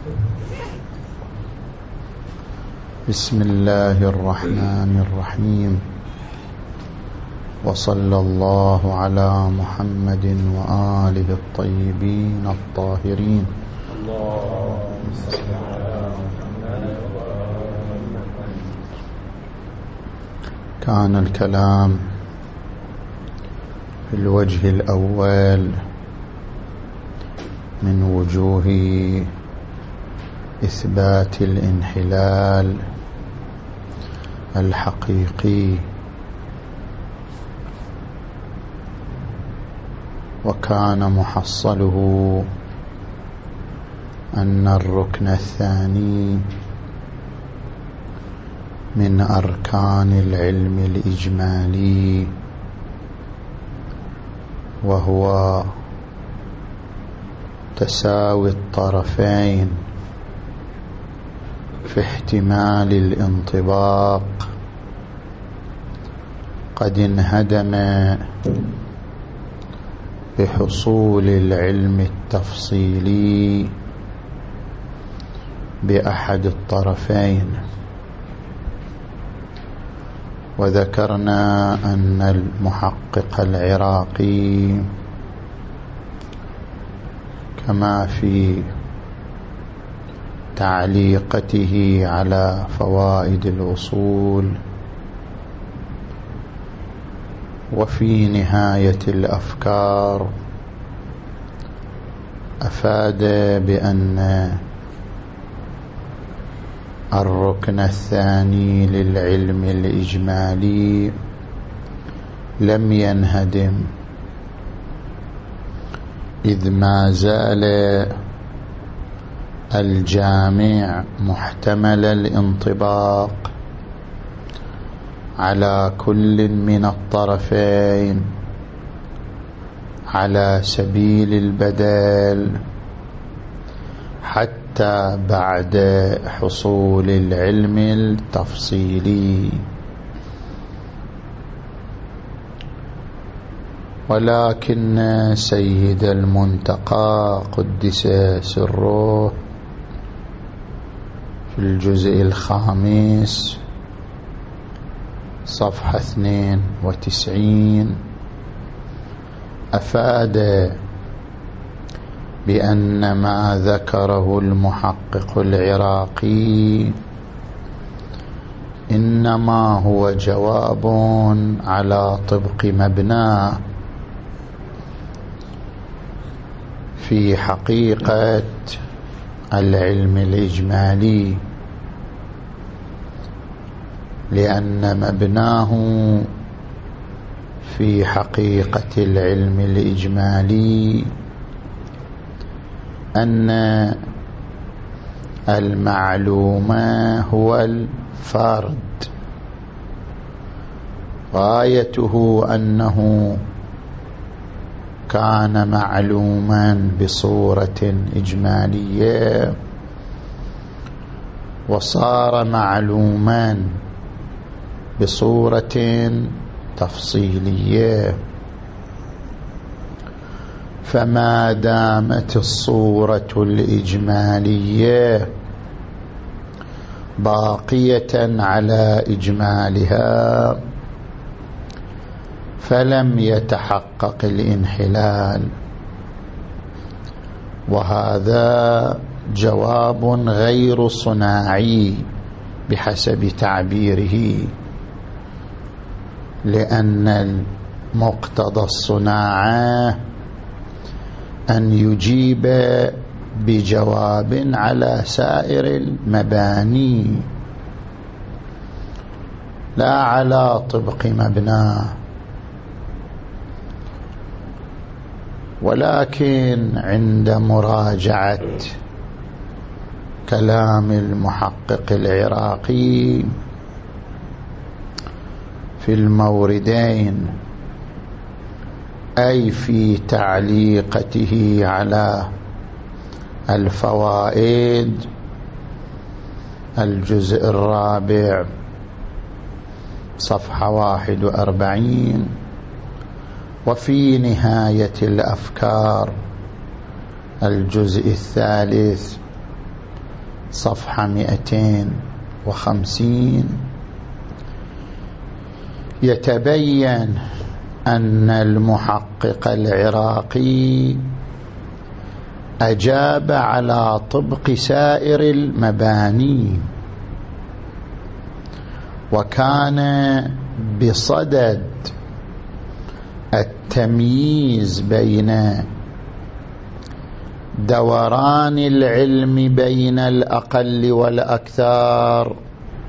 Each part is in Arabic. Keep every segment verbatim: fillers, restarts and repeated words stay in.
بسم الله الرحمن الرحيم. وصلى الله على محمد وآله الطيبين الطاهرين. اللهم صل على محمد وآله. كان الكلام في الوجه الأول من وجوه إثبات الانحلال الحقيقي، وكان محصله أن الركن الثاني من أركان العلم الإجمالي، وهو تساوي الطرفين في احتمال الانطباق، قد انهدم بحصول العلم التفصيلي بأحد الطرفين. وذكرنا أن المحقق العراقي كما في تعليقته على فوائد الأصول وفي نهاية الأفكار أفاد بأن الركن الثاني للعلم الإجمالي لم ينهدم، إذ ما زال الجامع محتمل الانطباق على كل من الطرفين على سبيل البدل حتى بعد حصول العلم التفصيلي. ولكن سيد المنتقى قدس سره في الجزء الخامس صفحة اثنين وتسعين أفاد بأن ما ذكره المحقق العراقي إنما هو جواب على طبق مبناه في حقيقة العلم الإجمالي، لأن مبناه في حقيقة العلم الإجمالي أن المعلوم هو الفرد، غايته أنه كان معلوما بصورة إجمالية وصار معلوما بصورة تفصيلية. فما دامت الصورة الإجمالية باقية على إجمالها فلم يتحقق الانحلال، وهذا جواب غير صناعي بحسب تعبيره، لأن مقتضى الصناعة أن يجيب بجواب على سائر المباني لا على طبق مبناه. ولكن عند مراجعة كلام المحقق العراقي في الموردين، أي في تعليقته على الفوائد الجزء الرابع صفحة واحد وأربعين، وفي نهاية الأفكار الجزء الثالث صفحة مئتين وخمسين يتبين أن المحقق العراقي أجاب على طبق سائر المباني، وكان بصدد التمييز بين دوران العلم بين الأقل والأكثر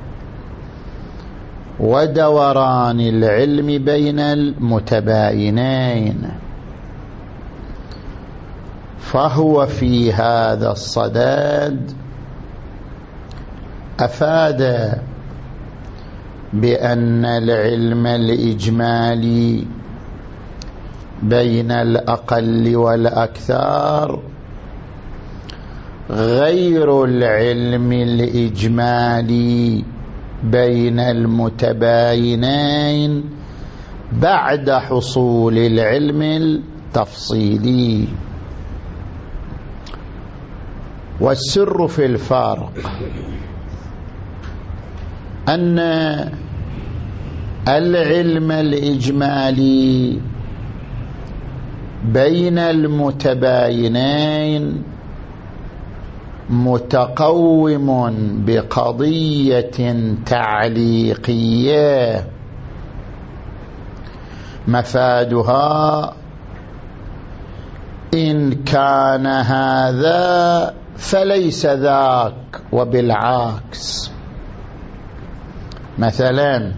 ودوران العلم بين المتباينين، فهو في هذا الصدد أفاد بأن العلم الإجمالي بين الأقل والأكثر غير العلم الإجمالي بين المتباينين بعد حصول العلم التفصيلي. والسر في الفارق أن العلم الإجمالي بين المتباينين متقوم بقضية تعليقية مفادها إن كان هذا فليس ذاك، وبالعكس. مثلا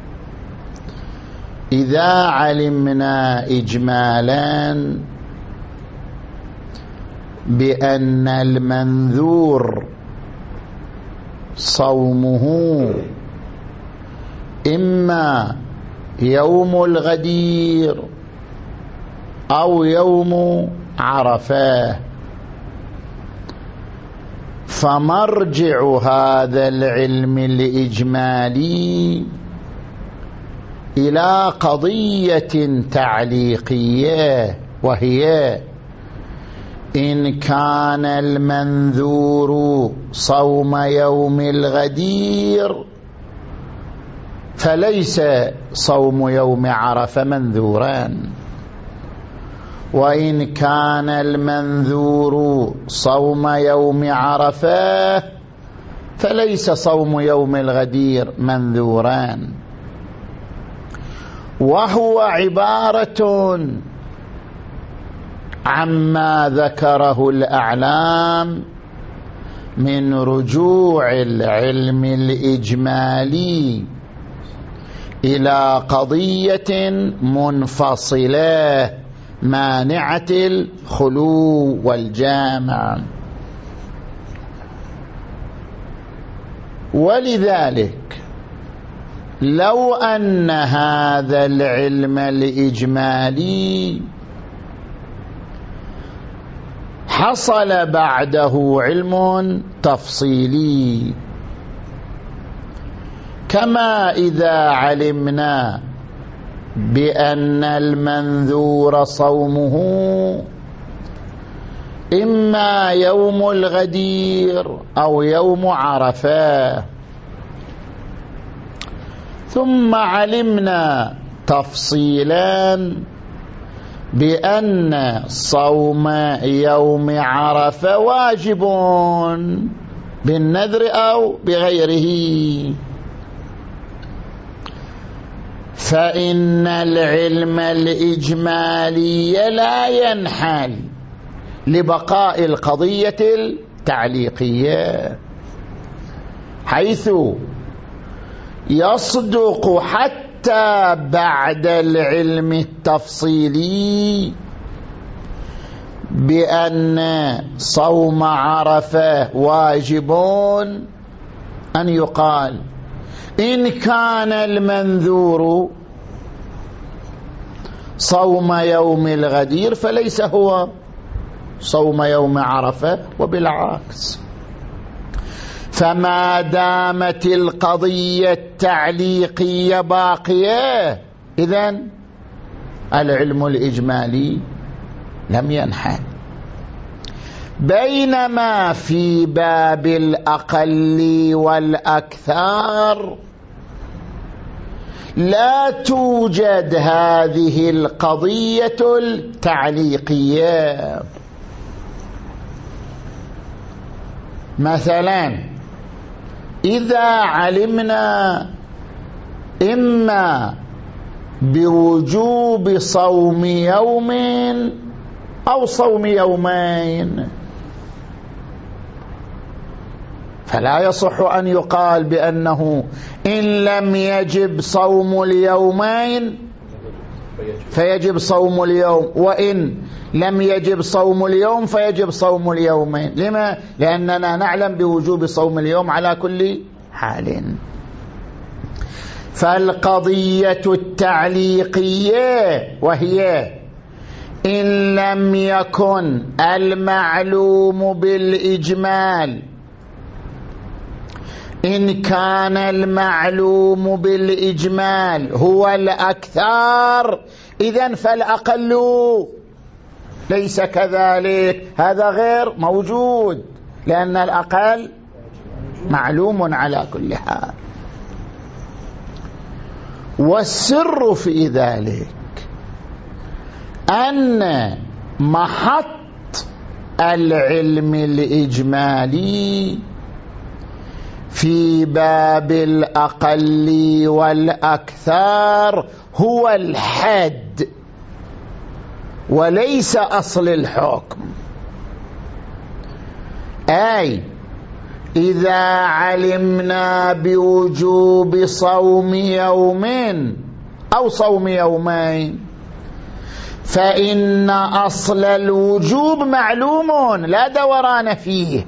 إذا علمنا إجمالا بأن المنذور صومه إما يوم الغدير أو يوم عرفة، فمرجع هذا العلم الإجمالي إلى قضية تعليقية، وهي إن كان المنذور صوم يوم الغدير فليس صوم يوم عرفة منذورا، وإن كان المنذور صوم يوم عرفة فليس صوم يوم الغدير منذورا. وهو عبارة عما ذكره الأعلام من رجوع العلم الإجمالي إلى قضية منفصلة مانعة الخلو والجامع. ولذلك لو أن هذا العلم الإجمالي حصل بعده علم تفصيلي، كما إذا علمنا بأن المنذور صومه إما يوم الغدير أو يوم عرفة، ثم علمنا تفصيلا بأن صوم يوم عرفة واجب بالنذر أو بغيره، فإن العلم الإجمالي لا ينحل لبقاء القضية التعليقية، حيث يصدق حتى بعد العلم التفصيلي بأن صوم عرفة واجب أن يقال إن كان المنذور صوم يوم الغدير فليس هو صوم يوم عرفة، وبالعكس. فما دامت القضية التعليقية باقية إذن العلم الإجمالي لم ينحل. بينما في باب الأقل والأكثر لا توجد هذه القضية التعليقية. مثلا إذا علمنا إما بوجوب صوم يوم أو صوم يومين، فلا يصح أن يقال بأنه إن لم يجب صوم اليومين فيجب صوم اليوم، وإن لم يجب صوم اليوم فيجب صوم اليومين. لما؟ لأننا نعلم بوجوب صوم اليوم على كل حال. فالقضية التعليقية وهي إن لم يكن المعلوم بالإجمال، إن كان المعلوم بالإجمال هو الأكثر إذن فالأقل ليس كذلك، هذا غير موجود لأن الأقل معلوم على كل حال. والسر في ذلك أن محط العلم الإجمالي في باب الأقل والأكثر هو الحد وليس أصل الحكم. أي إذا علمنا بوجوب صوم يوم أو صوم يومين فإن أصل الوجوب معلوم لا دوران فيه،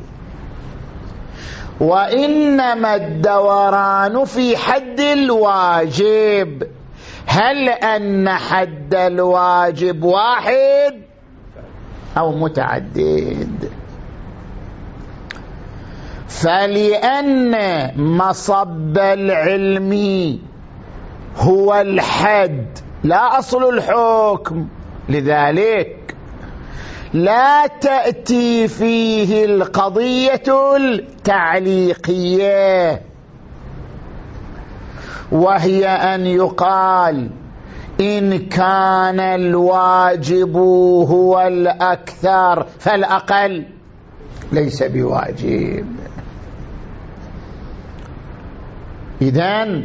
وإنما الدوران في حد الواجب. هل أن حد الواجب واحد أو متعدد؟ فلأن مصب العلم هو الحد لا أصل الحكم، لذلك لا تأتي فيه القضية التعليقية، وهي أن يقال إن كان الواجب هو الأكثر فالأقل ليس بواجب. إذن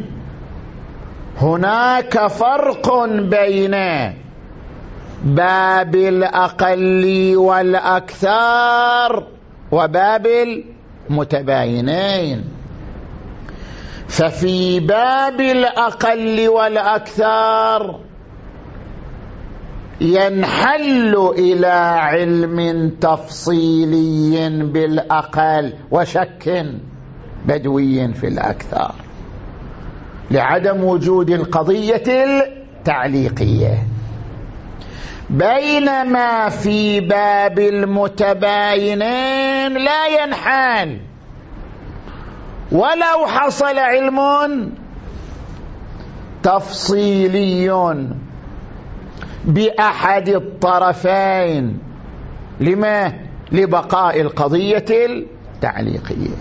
هناك فرق بين باب الأقل والأكثر وباب المتباينين. ففي باب الأقل والأكثر ينحل إلى علم تفصيلي بالأقل وشك بدوي في الأكثر لعدم وجود القضية التعليقية، بينما في باب المتباينين لا ينحل ولو حصل علم تفصيلي بأحد الطرفين. لما؟ لبقاء القضية التعليقية.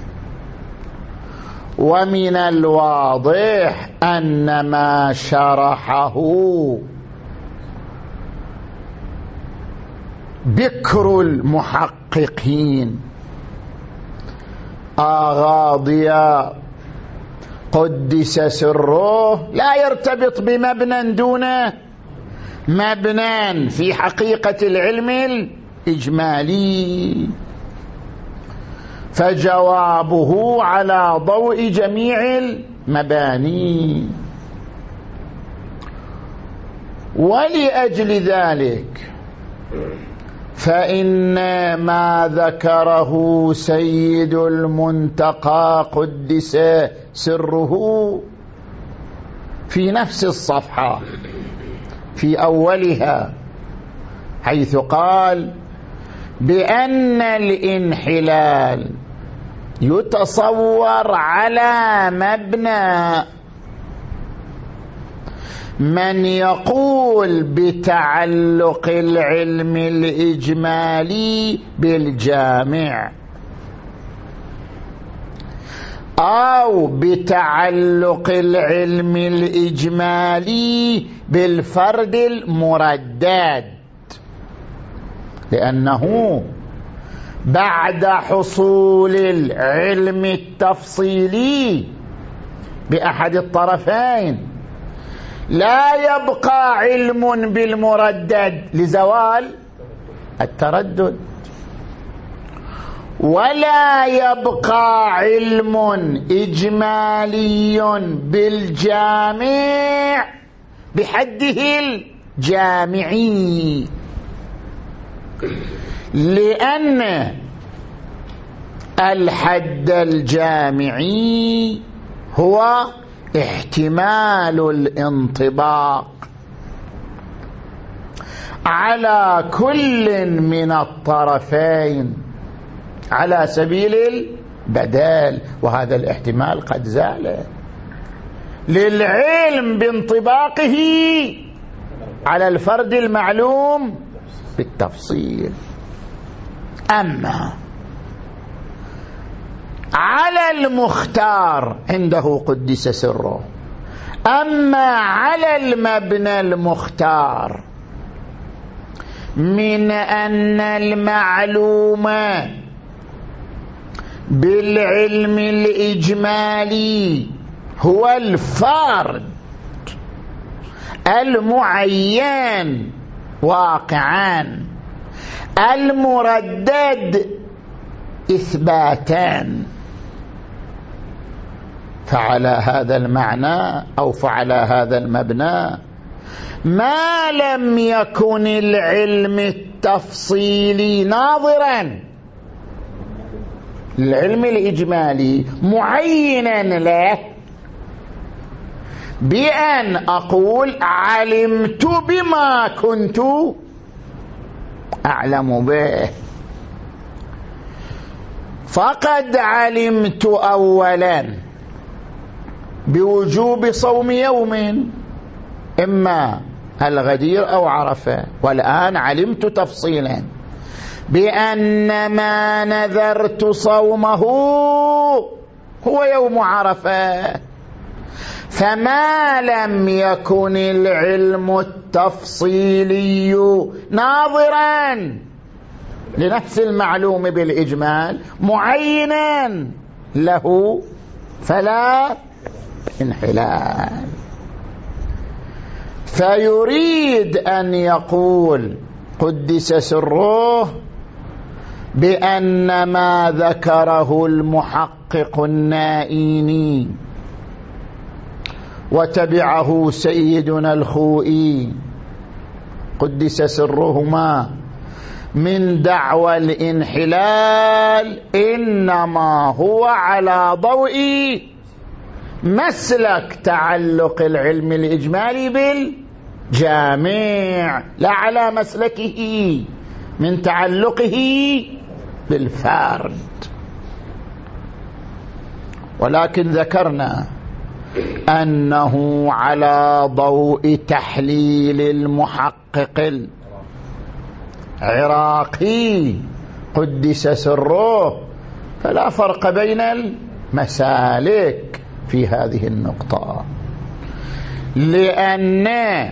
ومن الواضح أن ما شرحه بكر المحققين آغاضيا قدس سره لا يرتبط بمبنى دون مبنى في حقيقة العلم الإجمالي، فجوابه على ضوء جميع المباني. ولأجل ذلك فإن ما ذكره سيد المنتقى قدس سره في نفس الصفحة في أولها حيث قال بأن الانحلال يتصور على مبنى من يقول بتعلق العلم الإجمالي بالجامع أو بتعلق العلم الإجمالي بالفرد المردد، لأنه بعد حصول العلم التفصيلي بأحد الطرفين لا يبقى علم بالمردد لزوال التردد، ولا يبقى علم إجمالي بالجامع بحده الجامعي، لأن الحد الجامعي هو احتمال الانطباق على كل من الطرفين على سبيل البدال، وهذا الاحتمال قد زال للعلم بانطباقه على الفرد المعلوم بالتفصيل. أما على المختار عنده قدس سره، أما على المبنى المختار من أن المعلوم بالعلم الإجمالي هو الفرد المعين واقعا المردد إثباتان، فعلى هذا المعنى أو فعلى هذا المبنى ما لم يكن العلم التفصيلي ناظرا العلم الإجمالي معينا له بأن أقول علمت بما كنت أعلم به، فقد علمت أولا بوجوب صوم يوم إما الغدير أو عرفة، والآن علمت تفصيلا بأن ما نذرت صومه هو يوم عرفة، فما لم يكن العلم التفصيلي ناظرا لنفس المعلوم بالإجمال معينا له فلا انحلال. فيريد أن يقول قدس سره بأن ما ذكره المحقق النائيني وتبعه سيدنا الخوئي قدس سرهما من دعوى الانحلال إنما هو على ضوء مسلك تعلق العلم الإجمالي بالجامع، لا على مسلكه من تعلقه بالفرد. ولكن ذكرنا أنه على ضوء تحليل المحقق العراقي قدس سره، فلا فرق بين المسالك في هذه النقطة، لأن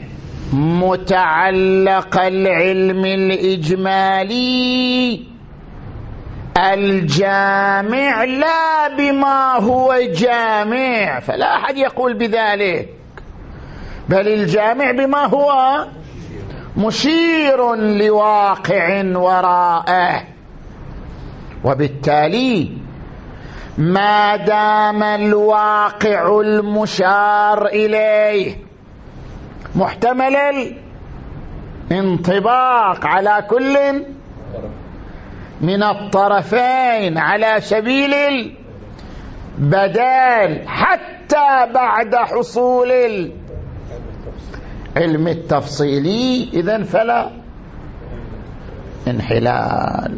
متعلق العلم الإجمالي الجامع لا بما هو جامع، فلا أحد يقول بذلك، بل الجامع بما هو مشير لواقع وراءه. وبالتالي ما دام الواقع المشار إليه محتمل الانطباق على كل من الطرفين على سبيل البدال حتى بعد حصول العلم التفصيلي، إذن فلا انحلال.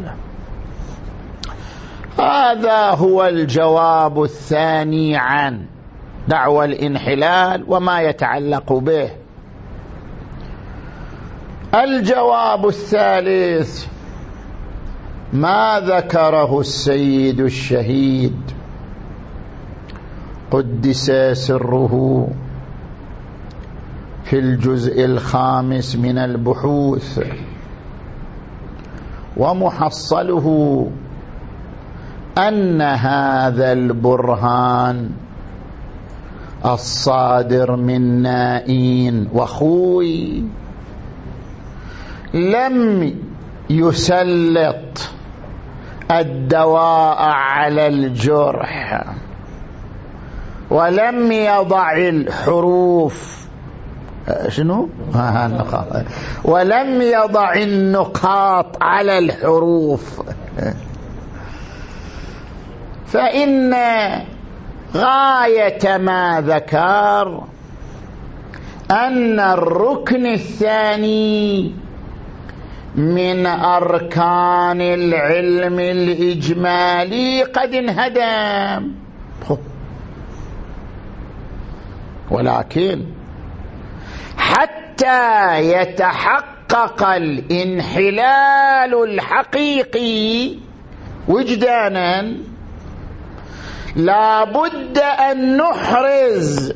هذا هو الجواب الثاني عن دعوى الانحلال وما يتعلق به. الجواب الثالث ما ذكره السيد الشهيد قدس سره في الجزء الخامس من البحوث، ومحصله أن هذا البرهان الصادر من نائين وخوي لم يسلط الدواء على الجرح، ولم يضع الحروف شنو؟ ولم يضع النقاط على الحروف، فإن غاية ما ذكر أن الركن الثاني من أركان العلم الإجمالي قد انهدم، ولكن حتى يتحقق الانحلال الحقيقي وجدانا لا بد أن نحرز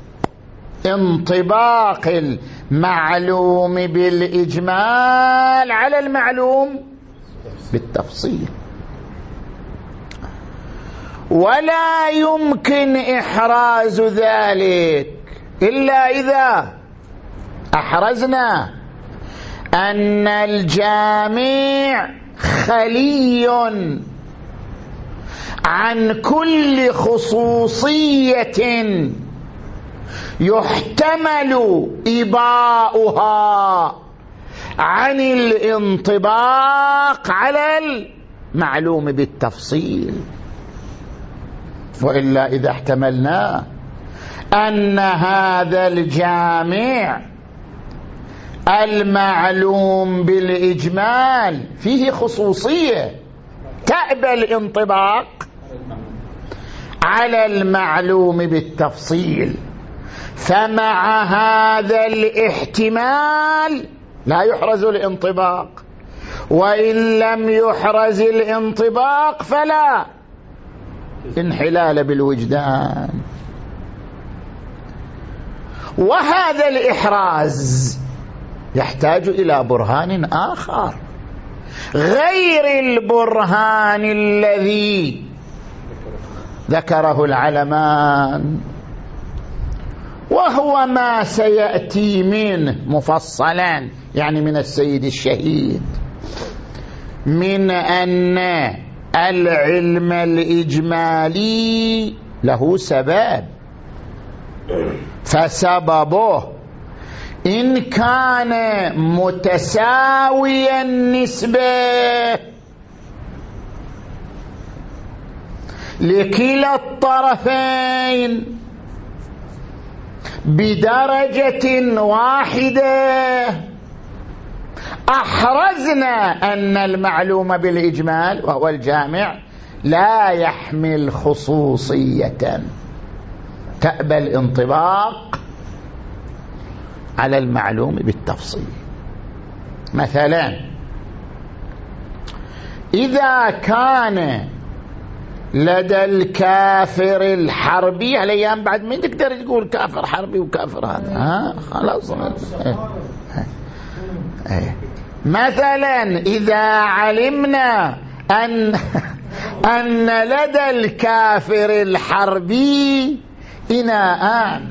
انطباق المعلوم بالإجمال على المعلوم بالتفصيل، ولا يمكن إحراز ذلك إلا إذا أحرزنا أن الجامع خلي عن كل خصوصية يحتمل إباؤها عن الانطباق على المعلوم بالتفصيل، وإلا إذا احتملنا أن هذا الجامع المعلوم بالإجمال فيه خصوصية تأبى الانطباق على المعلوم بالتفصيل، فمع هذا الاحتمال لا يحرز الانطباق، وإن لم يحرز الانطباق فلا انحلال بالوجدان. وهذا الإحراز يحتاج إلى برهان آخر غير البرهان الذي ذكره العلمان، وهو ما سيأتي منه مفصلا، يعني من السيد الشهيد، من أن العلم الإجمالي له سبب، فسببه إن كان متساوي النسبة لكلا الطرفين بدرجة واحدة، أحرزنا أن المعلوم بالإجمال وهو الجامع لا يحمل خصوصية تأبى الانطباق على المعلوم بالتفصيل. مثلا إذا كان لدى الكافر الحربي، هالأيام بعد من تقدر تقول كافر حربي وكافر هذا، ها خلاص. مثلا إذا علمنا أن أن لدى الكافر الحربي إناءان،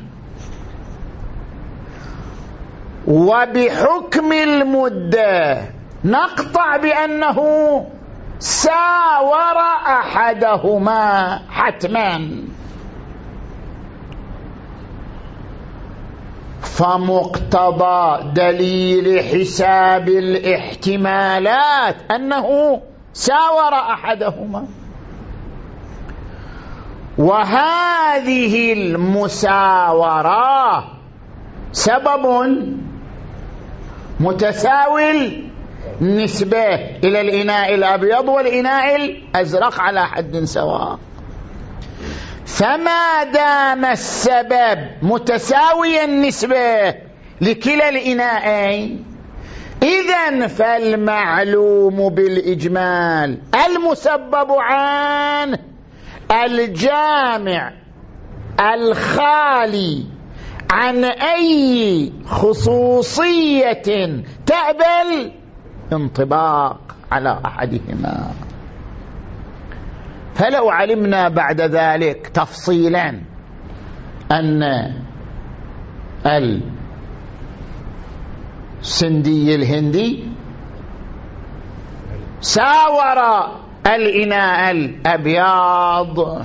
وبحكم المدة نقطع بأنه ساور أحدهما حتما، فمقتضى دليل حساب الاحتمالات أنه ساور أحدهما، وهذه المساورة سبب متساوي النسبة إلى الإناء الأبيض والإناء الأزرق على حد سواء، فما دام السبب متساوي النسبة لكلا الإناءين إذن فالمعلوم بالإجمال المسبب عنه الجامع الخالي عن أي خصوصية تقبل انطباق على أحدهما. فلو علمنا بعد ذلك تفصيلا أن السندي الهندي ساور الإناء الأبيض،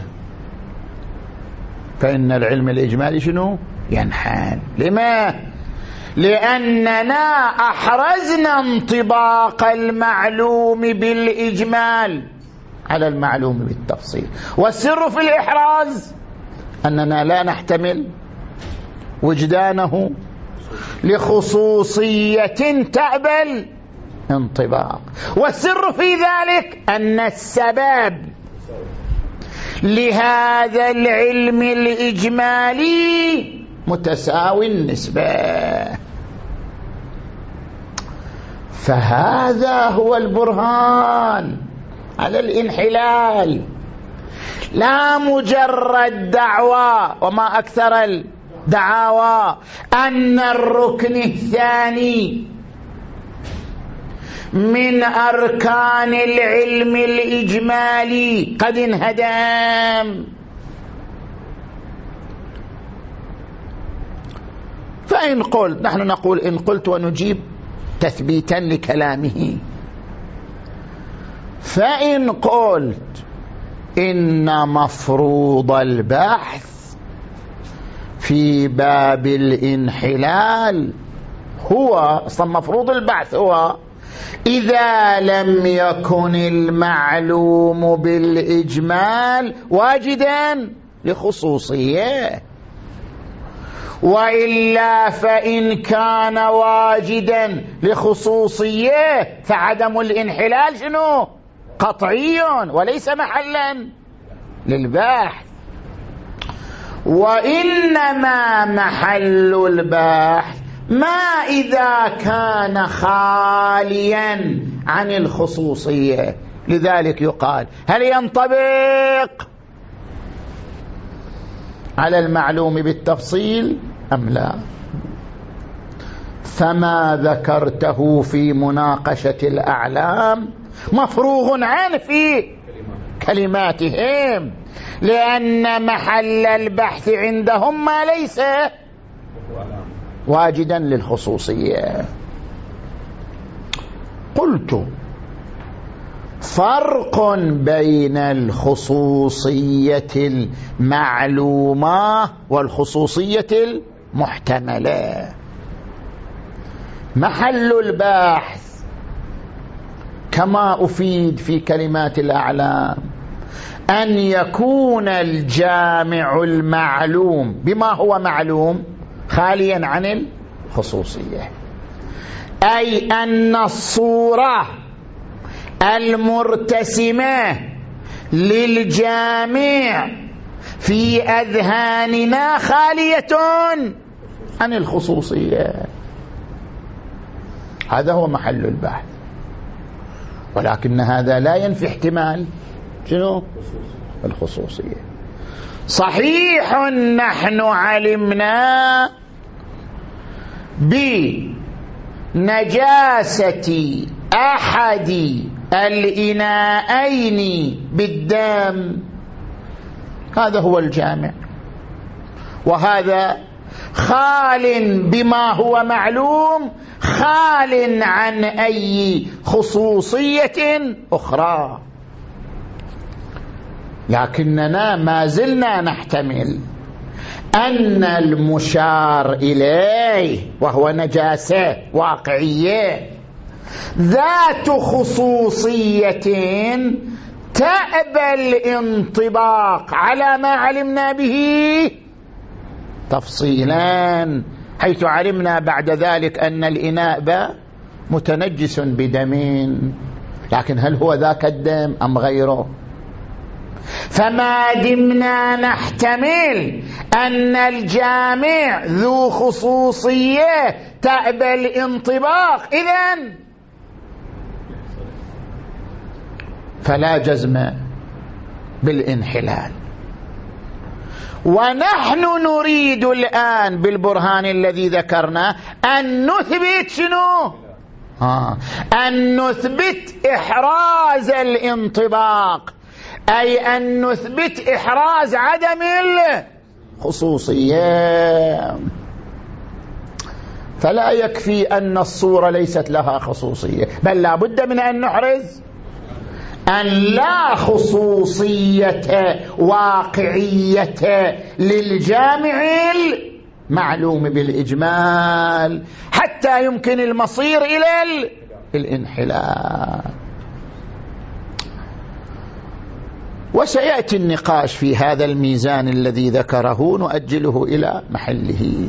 فإن العلم الإجمالي شنو؟ ينحل. لما؟ لأننا أحرزنا انطباق المعلوم بالإجمال على المعلوم بالتفصيل، والسر في الإحراز أننا لا نحتمل وجدانه لخصوصية تقبل انطباق. والسر في ذلك أن السبب لهذا العلم الإجمالي متساوي النسبة. فهذا هو البرهان على الانحلال، لا مجرد دعوى وما أكثر الدعاوى أن الركن الثاني من أركان العلم الإجمالي قد انهدم. فإن قلت، نحن نقول إن قلت ونجيب تثبيتا لكلامه، فإن قلت إن مفروض البحث في باب الانحلال هو أصلا مفروض البحث هو إذا لم يكن المعلوم بالإجمال واجدا لخصوصية، وإلا فإن كان واجدا لخصوصية فعدم الانحلال شنو؟ قطعي وليس محلا للبحث. وإنما محل البحث ما إذا كان خاليا عن الخصوصية. لذلك يقال هل ينطبق على المعلوم بالتفصيل أم لا؟ فما ذكرته في مناقشة الأعلام مفروغ عنه في كلماتهم، لأن محل البحث عندهم ما ليس واجدا للخصوصية. قلت فرق بين الخصوصية المعلومة والخصوصية المحتملة. محل البحث كما أفيد في كلمات الأعلام أن يكون الجامع المعلوم بما هو معلوم خاليا عن الخصوصية، أي أن الصورة المرتسمة للجامع في أذهاننا خالية عن الخصوصية. هذا هو محل البحث، ولكن هذا لا ينفي احتمال شنو؟ الخصوصية. صحيح نحن علمنا بنجاسة أحد الإناءين بالدم، هذا هو الجامع، وهذا خال بما هو معلوم، خال عن أي خصوصية أخرى. لكننا ما زلنا نحتمل أن المشار إليه وهو نجاسة واقعية ذات خصوصية تقبل انطباق على ما علمنا به تفصيلا، حيث علمنا بعد ذلك أن الإناء متنجس بدم، لكن هل هو ذاك الدم أم غيره؟ فما دمنا نحتمل أن الجامع ذو خصوصية تأبى الانطباق، إذن فلا جزم بالانحلال. ونحن نريد الآن بالبرهان الذي ذكرنا أن نثبت شنو؟ آه. أن نثبت إحراز الانطباق، أي أن نثبت إحراز عدم الخصوصية. فلا يكفي أن الصورة ليست لها خصوصية، بل لا بد من أن نحرز أن لا خصوصية واقعية للجامع المعلوم بالإجمال حتى يمكن المصير إلى الانحلال. وسيأتي النقاش في هذا الميزان الذي ذكره، نؤجله إلى محله.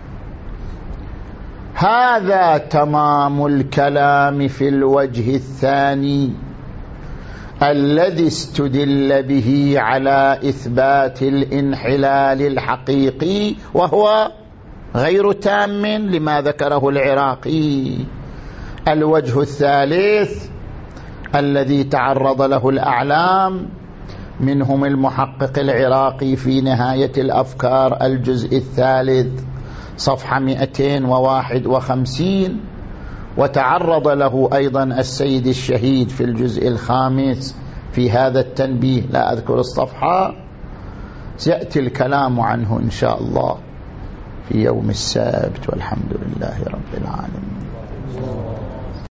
هذا تمام الكلام في الوجه الثاني الذي استدل به على إثبات الانحلال الحقيقي، وهو غير تام لما ذكره العراقي. الوجه الثالث الذي تعرض له الأعلام، منهم المحقق العراقي في نهاية الأفكار الجزء الثالث صفحة مئتين وواحد وخمسين، وتعرض له أيضا السيد الشهيد في الجزء الخامس في هذا التنبيه، لا أذكر الصفحة، سيأتي الكلام عنه إن شاء الله في يوم السبت، والحمد لله رب العالمين.